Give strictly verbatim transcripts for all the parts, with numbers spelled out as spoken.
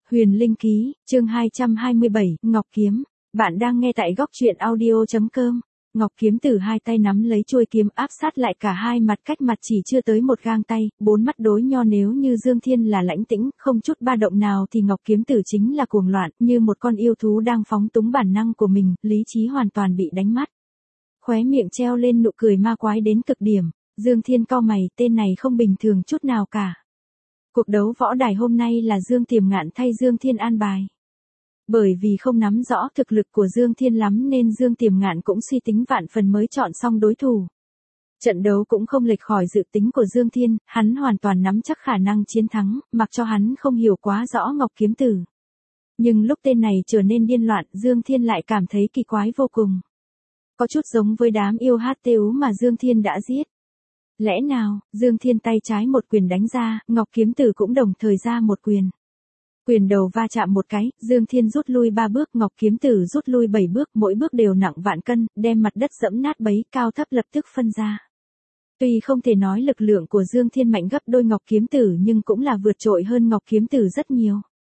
Huyền Linh Ký, chương hai trăm hai mươi bảy, Ngọc Kiếm. Bạn đang nghe tại góc truyện audio chấm com. Ngọc Kiếm Tử hai tay nắm lấy chuôi kiếm áp sát lại cả hai mặt, cách mặt chỉ chưa tới một gang tay, bốn mắt đối nho. Nếu như Dương Thiên là lãnh tĩnh, không chút ba động nào thì Ngọc Kiếm Tử chính là cuồng loạn, như một con yêu thú đang phóng túng bản năng của mình, lý trí hoàn toàn bị đánh mất. Khóe miệng treo lên nụ cười ma quái đến cực điểm. Dương Thiên cau mày, tên này không bình thường chút nào cả. Cuộc đấu võ đài hôm nay là Dương Tiềm Ngạn thay Dương Thiên an bài. Bởi vì không nắm rõ thực lực của Dương Thiên lắm nên Dương Tiềm Ngạn cũng suy tính vạn phần mới chọn xong đối thủ. Trận đấu cũng không lệch khỏi dự tính của Dương Thiên, hắn hoàn toàn nắm chắc khả năng chiến thắng, mặc cho hắn không hiểu quá rõ Ngọc Kiếm Tử. Nhưng lúc tên này trở nên điên loạn, Dương Thiên lại cảm thấy kỳ quái vô cùng. Có chút giống với đám yêu hát tê ú mà Dương Thiên đã giết. Lẽ nào, Dương Thiên tay trái một quyền đánh ra, Ngọc Kiếm Tử cũng đồng thời ra một quyền. Quyền đầu va chạm một cái, Dương Thiên rút lui ba bước, Ngọc Kiếm Tử rút lui bảy bước, mỗi bước đều nặng vạn cân, đem mặt đất dẫm nát bấy, cao thấp lập tức phân ra. Tuy không thể nói lực lượng của Dương Thiên mạnh gấp đôi Ngọc Kiếm Tử nhưng cũng là vượt trội hơn Ngọc Kiếm Tử rất nhiều.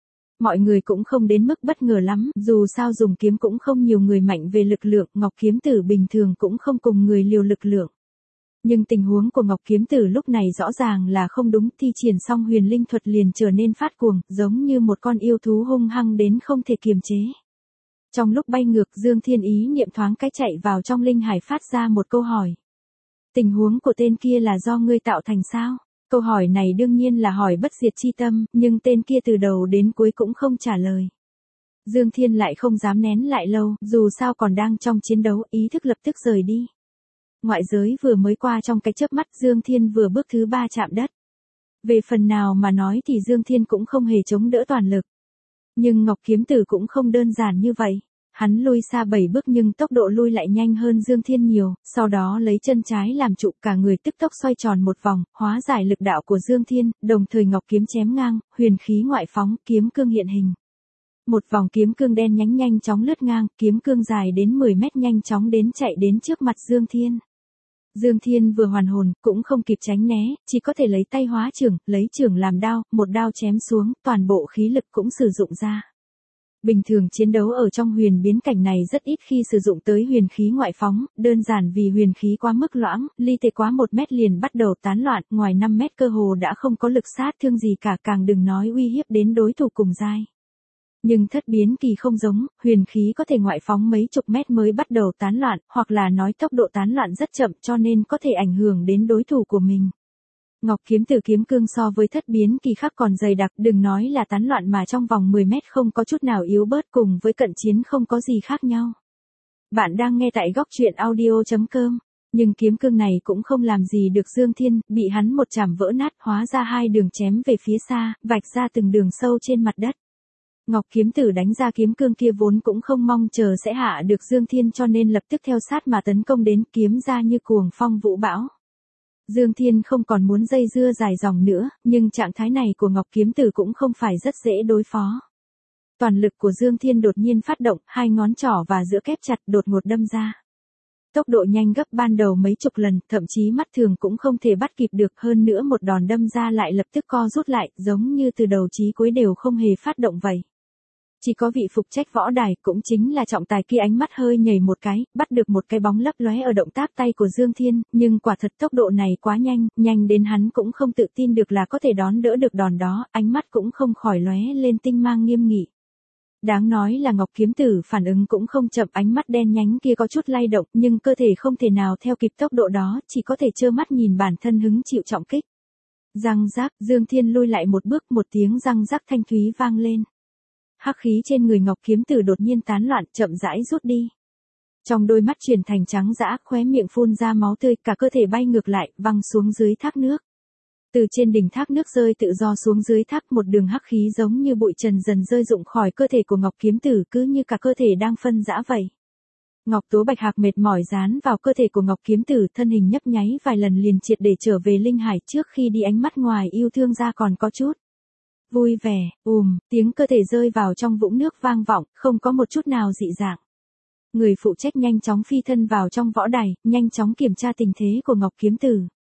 Mọi người cũng không đến mức bất ngờ lắm, dù sao dùng kiếm cũng không nhiều người mạnh về lực lượng, Ngọc Kiếm Tử bình thường cũng không cùng người liều lực lượng. Nhưng tình huống của Ngọc Kiếm Tử lúc này rõ ràng là không đúng, thi triển xong huyền linh thuật liền trở nên phát cuồng, giống như một con yêu thú hung hăng đến không thể kiềm chế. Trong lúc bay ngược, Dương Thiên ý niệm thoáng cái chạy vào trong linh hải phát ra một câu hỏi. Tình huống của tên kia là do ngươi tạo thành sao? Câu hỏi này đương nhiên là hỏi bất diệt chi tâm, nhưng tên kia từ đầu đến cuối cũng không trả lời. Dương Thiên lại không dám nén lại lâu, dù sao còn đang trong chiến đấu, ý thức lập tức rời đi. Ngoại giới vừa mới qua trong cái chớp mắt, Dương Thiên vừa bước thứ ba chạm đất. Về phần nào mà nói thì Dương Thiên cũng không hề chống đỡ toàn lực. Nhưng Ngọc Kiếm Tử cũng không đơn giản như vậy. Hắn lui xa bảy bước nhưng tốc độ lui lại nhanh hơn Dương Thiên nhiều, sau đó lấy chân trái làm trụ, cả người tức tốc xoay tròn một vòng, hóa giải lực đạo của Dương Thiên, đồng thời Ngọc Kiếm chém ngang, huyền khí ngoại phóng, kiếm cương hiện hình. Một vòng kiếm cương đen nhánh nhanh chóng lướt ngang, kiếm cương dài đến mười mét nhanh chóng đến chạy đến trước mặt Dương Thiên. Dương Thiên vừa hoàn hồn, cũng không kịp tránh né, chỉ có thể lấy tay hóa chưởng, lấy chưởng làm đao, một đao chém xuống, toàn bộ khí lực cũng sử dụng ra. Bình thường chiến đấu ở trong huyền biến cảnh này rất ít khi sử dụng tới huyền khí ngoại phóng, đơn giản vì huyền khí quá mức loãng, ly thể quá một mét liền bắt đầu tán loạn, ngoài năm mét cơ hồ đã không có lực sát thương gì cả, càng đừng nói uy hiếp đến đối thủ cùng giai. Nhưng thất biến kỳ không giống, huyền khí có thể ngoại phóng mấy chục mét mới bắt đầu tán loạn, hoặc là nói tốc độ tán loạn rất chậm cho nên có thể ảnh hưởng đến đối thủ của mình. Ngọc Kiếm Tử kiếm cương so với thất biến kỳ khác còn dày đặc, đừng nói là tán loạn mà trong vòng mười mét không có chút nào yếu bớt, cùng với cận chiến không có gì khác nhau. Bạn đang nghe tại góc truyện audio chấm com. Nhưng kiếm cương này cũng không làm gì được Dương Thiên, bị hắn một chảm vỡ nát, hóa ra hai đường chém về phía xa, vạch ra từng đường sâu trên mặt đất. Ngọc Kiếm Tử đánh ra kiếm cương kia vốn cũng không mong chờ sẽ hạ được Dương Thiên cho nên lập tức theo sát mà tấn công đến, kiếm ra như cuồng phong vũ bão. Dương Thiên không còn muốn dây dưa dài dòng nữa, nhưng trạng thái này của Ngọc Kiếm Tử cũng không phải rất dễ đối phó. Toàn lực của Dương Thiên đột nhiên phát động, hai ngón trỏ và giữa kép chặt đột ngột đâm ra. Tốc độ nhanh gấp ban đầu mấy chục lần, thậm chí mắt thường cũng không thể bắt kịp được, hơn nữa một đòn đâm ra lại lập tức co rút lại, giống như từ đầu chí cuối đều không hề phát động vậy. Chỉ có vị phục trách võ đài, cũng chính là trọng tài kia ánh mắt hơi nhảy một cái, bắt được một cái bóng lấp lóe ở động tác tay của Dương Thiên, nhưng quả thật tốc độ này quá nhanh, nhanh đến hắn cũng không tự tin được là có thể đón đỡ được đòn đó, ánh mắt cũng không khỏi lóe lên tinh mang nghiêm nghị. Đáng nói là Ngọc Kiếm Tử phản ứng cũng không chậm, ánh mắt đen nhánh kia có chút lay động, nhưng cơ thể không thể nào theo kịp tốc độ đó, chỉ có thể trơ mắt nhìn bản thân hứng chịu trọng kích. Răng rác, Dương Thiên lui lại một bước, một tiếng răng rác thanh thúy vang lên. Hắc khí trên người Ngọc Kiếm Tử đột nhiên tán loạn, chậm rãi rút đi. Trong đôi mắt chuyển thành trắng dã, khóe miệng phun ra máu tươi, cả cơ thể bay ngược lại, văng xuống dưới thác nước. Từ trên đỉnh thác nước rơi tự do xuống dưới thác, một đường hắc khí giống như bụi trần dần rơi rụng khỏi cơ thể của Ngọc Kiếm Tử, cứ như cả cơ thể đang phân rã vậy. Ngọc Tố Bạch Hạc mệt mỏi dán vào cơ thể của Ngọc Kiếm Tử, thân hình nhấp nháy vài lần liền triệt để trở về linh hải, trước khi đi ánh mắt ngoài yêu thương ra còn có chút vui vẻ. Ùm, tiếng cơ thể rơi vào trong vũng nước vang vọng, không có một chút nào dị dạng. Người phụ trách nhanh chóng phi thân vào trong võ đài, nhanh chóng kiểm tra tình thế của Ngọc Kiếm Tử.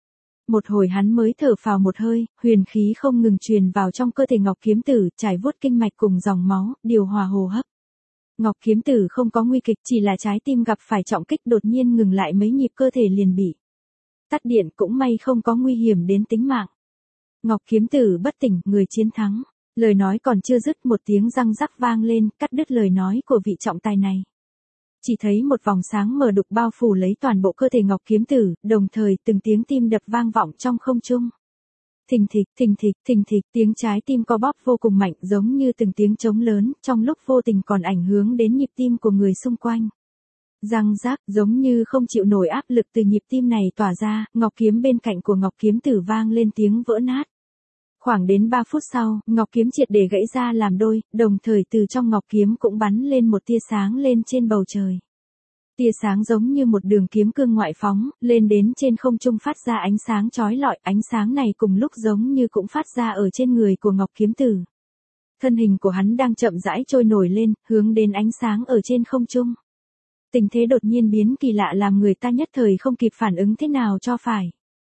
Một hồi hắn mới thở phào một hơi, huyền khí không ngừng truyền vào trong cơ thể Ngọc Kiếm Tử, trải vuốt kinh mạch cùng dòng máu, điều hòa hô hấp. Ngọc Kiếm Tử không có nguy kịch, chỉ là trái tim gặp phải trọng kích đột nhiên ngừng lại mấy nhịp cơ thể liền bị tắt điện, cũng may không có nguy hiểm đến tính mạng. Ngọc Kiếm Tử bất tỉnh, người chiến thắng. Lời nói còn chưa dứt một tiếng răng rắc vang lên, cắt đứt lời nói của vị trọng tài này. Chỉ thấy một vòng sáng mờ đục bao phủ lấy toàn bộ cơ thể Ngọc Kiếm Tử, đồng thời từng tiếng tim đập vang vọng trong không trung. Thình thịch, thình thịch, thình thịch, tiếng trái tim co bóp vô cùng mạnh, giống như từng tiếng trống lớn, trong lúc vô tình còn ảnh hưởng đến nhịp tim của người xung quanh. Răng rác, giống như không chịu nổi áp lực từ nhịp tim này tỏa ra, ngọc kiếm bên cạnh của Ngọc Kiếm Tử vang lên tiếng vỡ nát. Khoảng đến ba phút sau, ngọc kiếm triệt để gãy ra làm đôi, đồng thời từ trong ngọc kiếm cũng bắn lên một tia sáng lên trên bầu trời. Tia sáng giống như một đường kiếm cương ngoại phóng, lên đến trên không trung phát ra ánh sáng chói lọi, ánh sáng này cùng lúc giống như cũng phát ra ở trên người của Ngọc Kiếm Tử. Thân hình của hắn đang chậm rãi trôi nổi lên, hướng đến ánh sáng ở trên không trung. Tình thế đột nhiên biến kỳ lạ làm người ta nhất thời không kịp phản ứng thế nào cho phải.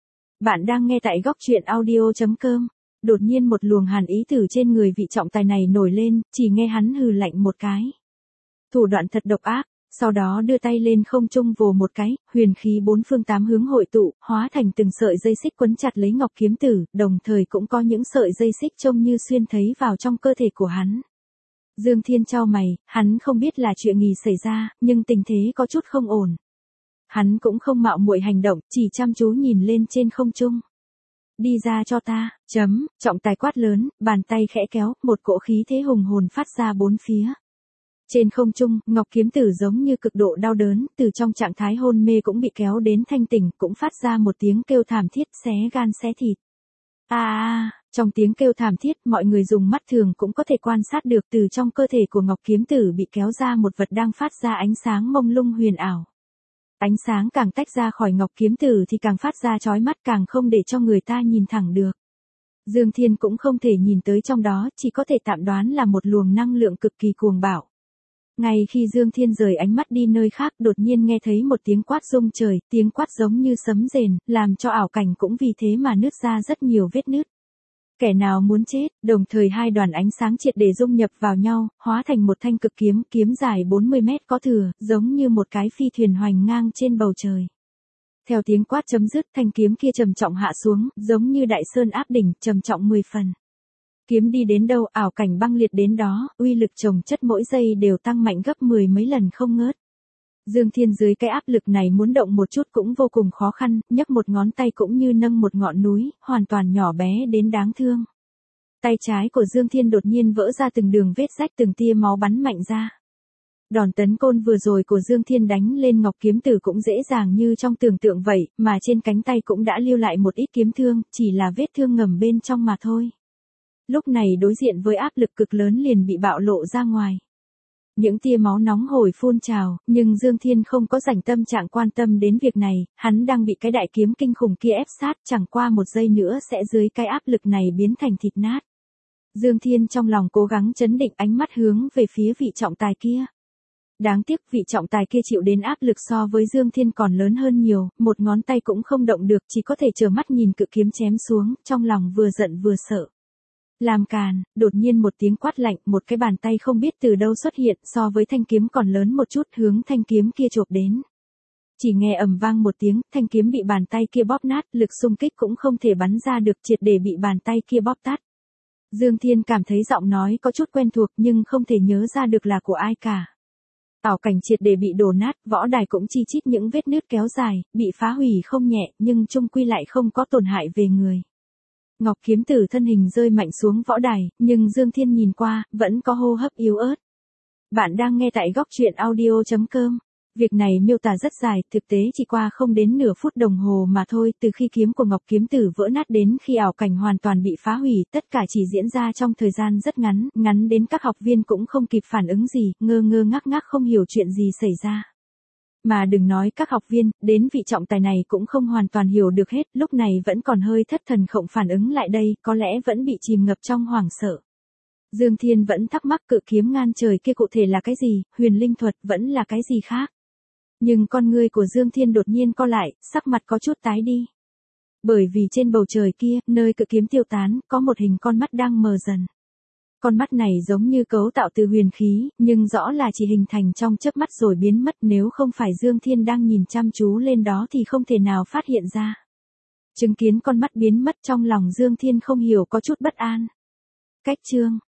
Bạn đang nghe tại góc truyện audio chấm com. Đột nhiên một luồng hàn ý từ trên người vị trọng tài này nổi lên, chỉ nghe hắn hừ lạnh một cái. Thủ đoạn thật độc ác, sau đó đưa tay lên không trung vồ một cái, huyền khí bốn phương tám hướng hội tụ, hóa thành từng sợi dây xích quấn chặt lấy Ngọc Kiếm Tử, đồng thời cũng có những sợi dây xích trông như xuyên thấy vào trong cơ thể của hắn. Dương Thiên chau mày, hắn không biết là chuyện gì xảy ra, nhưng tình thế có chút không ổn. Hắn cũng không mạo muội hành động, chỉ chăm chú nhìn lên trên không trung. Đi ra cho ta, chấm, trọng tài quát lớn, bàn tay khẽ kéo, một cỗ khí thế hùng hồn phát ra bốn phía. Trên không trung, Ngọc Kiếm Tử giống như cực độ đau đớn, từ trong trạng thái hôn mê cũng bị kéo đến thanh tỉnh, cũng phát ra một tiếng kêu thảm thiết xé gan xé thịt. A a, trong tiếng kêu thảm thiết, mọi người dùng mắt thường cũng có thể quan sát được từ trong cơ thể của Ngọc Kiếm Tử bị kéo ra một vật đang phát ra ánh sáng mông lung huyền ảo. Ánh sáng càng tách ra khỏi Ngọc Kiếm Tử thì càng phát ra chói mắt, càng không để cho người ta nhìn thẳng được. Dương Thiên cũng không thể nhìn tới trong đó, chỉ có thể tạm đoán là một luồng năng lượng cực kỳ cuồng bạo. Ngay khi Dương Thiên rời ánh mắt đi nơi khác, đột nhiên nghe thấy một tiếng quát rung trời, tiếng quát giống như sấm rền, làm cho ảo cảnh cũng vì thế mà nứt ra rất nhiều vết nứt. Kẻ nào muốn chết, đồng thời hai đoàn ánh sáng triệt để dung nhập vào nhau, hóa thành một thanh cực kiếm, kiếm dài bốn mươi mét có thừa, giống như một cái phi thuyền hoành ngang trên bầu trời. Theo tiếng quát chấm dứt, thanh kiếm kia trầm trọng hạ xuống, giống như đại sơn áp đỉnh, trầm trọng mười phần. Kiếm đi đến đâu, ảo cảnh băng liệt đến đó, uy lực chồng chất mỗi giây đều tăng mạnh gấp mười mấy lần không ngớt. Dương Thiên dưới cái áp lực này muốn động một chút cũng vô cùng khó khăn, nhấc một ngón tay cũng như nâng một ngọn núi, hoàn toàn nhỏ bé đến đáng thương. Tay trái của Dương Thiên đột nhiên vỡ ra từng đường vết rách, từng tia máu bắn mạnh ra. Đòn tấn côn vừa rồi của Dương Thiên đánh lên Ngọc Kiếm Tử cũng dễ dàng như trong tưởng tượng vậy, mà trên cánh tay cũng đã lưu lại một ít kiếm thương, chỉ là vết thương ngầm bên trong mà thôi. Lúc này đối diện với áp lực cực lớn liền bị bạo lộ ra ngoài. Những tia máu nóng hổi phun trào, nhưng Dương Thiên không có rảnh tâm trạng quan tâm đến việc này, hắn đang bị cái đại kiếm kinh khủng kia ép sát, chẳng qua một giây nữa sẽ dưới cái áp lực này biến thành thịt nát. Dương Thiên trong lòng cố gắng trấn định, ánh mắt hướng về phía vị trọng tài kia. Đáng tiếc vị trọng tài kia chịu đến áp lực so với Dương Thiên còn lớn hơn nhiều, một ngón tay cũng không động được, chỉ có thể trơ mắt nhìn cự kiếm chém xuống, trong lòng vừa giận vừa sợ. Làm càn, đột nhiên một tiếng quát lạnh, một cái bàn tay không biết từ đâu xuất hiện, so với thanh kiếm còn lớn một chút, hướng thanh kiếm kia chộp đến. Chỉ nghe ầm vang một tiếng, thanh kiếm bị bàn tay kia bóp nát, lực xung kích cũng không thể bắn ra được, triệt để bị bàn tay kia bóp tắt. Dương Thiên cảm thấy giọng nói có chút quen thuộc nhưng không thể nhớ ra được là của ai cả. Ảo cảnh triệt để bị đổ nát, võ đài cũng chi chít những vết nứt kéo dài, bị phá hủy không nhẹ, nhưng chung quy lại không có tổn hại về người. Ngọc Kiếm Tử thân hình rơi mạnh xuống võ đài, nhưng Dương Thiên nhìn qua, vẫn có hô hấp yếu ớt. Bạn đang nghe tại góc truyện audio chấm com. Việc này miêu tả rất dài, thực tế chỉ qua không đến nửa phút đồng hồ mà thôi, từ khi kiếm của Ngọc Kiếm Tử vỡ nát đến khi ảo cảnh hoàn toàn bị phá hủy, tất cả chỉ diễn ra trong thời gian rất ngắn, ngắn đến các học viên cũng không kịp phản ứng gì, ngơ ngơ ngác ngác không hiểu chuyện gì xảy ra. Mà đừng nói các học viên, đến vị trọng tài này cũng không hoàn toàn hiểu được hết, lúc này vẫn còn hơi thất thần không phản ứng lại đây, có lẽ vẫn bị chìm ngập trong hoảng sợ. Dương Thiên vẫn thắc mắc cự kiếm ngang trời kia cụ thể là cái gì, huyền linh thuật vẫn là cái gì khác. Nhưng con ngươi của Dương Thiên đột nhiên co lại, sắc mặt có chút tái đi. Bởi vì trên bầu trời kia, nơi cự kiếm tiêu tán, có một hình con mắt đang mờ dần. Con mắt này giống như cấu tạo từ huyền khí, nhưng rõ là chỉ hình thành trong chớp mắt rồi biến mất, nếu không phải Dương Thiên đang nhìn chăm chú lên đó thì không thể nào phát hiện ra. Chứng kiến con mắt biến mất trong lòng Dương Thiên không hiểu có chút bất an. Cách chương